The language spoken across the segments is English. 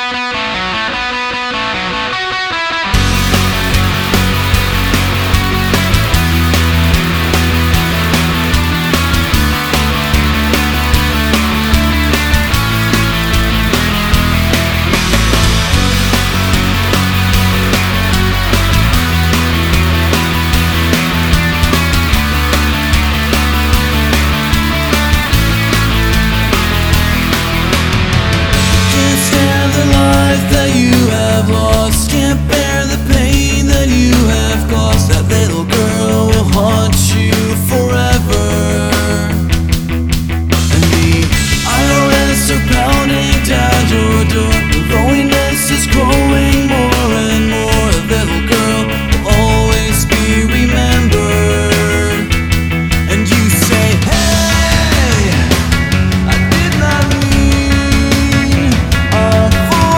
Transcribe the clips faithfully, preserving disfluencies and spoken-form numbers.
That you have lost, can't bear the pain that you have caused. That little girl will haunt you forever. And the I R S are pounding down your door. The loneliness is growing more and more. The little girl will always be remembered. And you say, hey, I did not mean uh,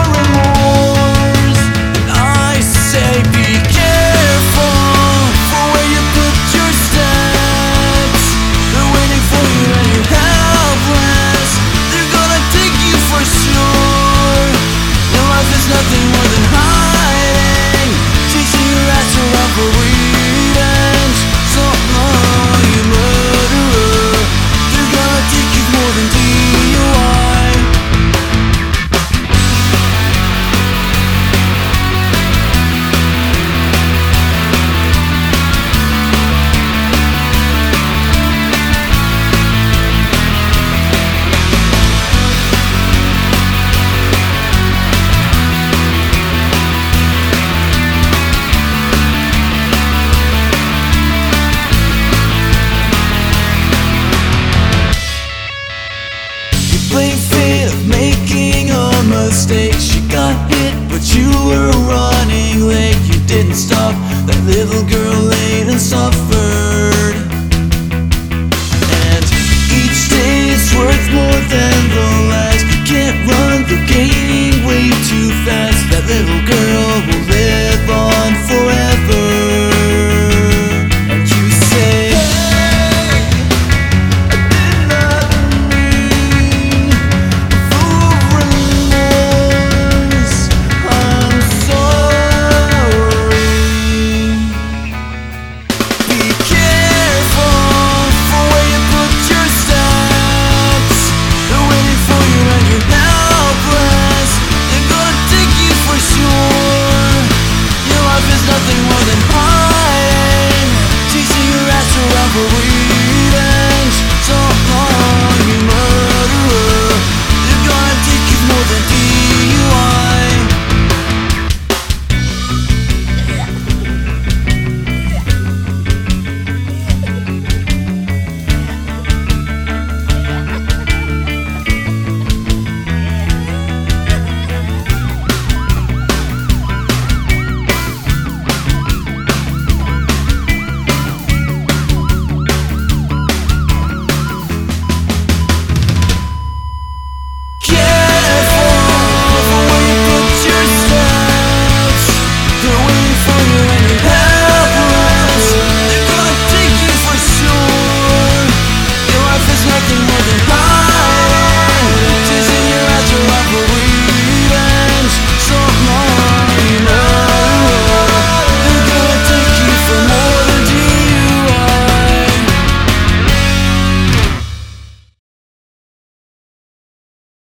nothing more than hiding, chasing your ass around for revenge. So long, you murderer, they're gonna take you more than D U I. Blame fate of making a mistake. She got hit, but you were running late. You didn't stop. That little girl laid and suffered. And each day is worth more than the last. You can't run, they're gaining way too fast. That little girl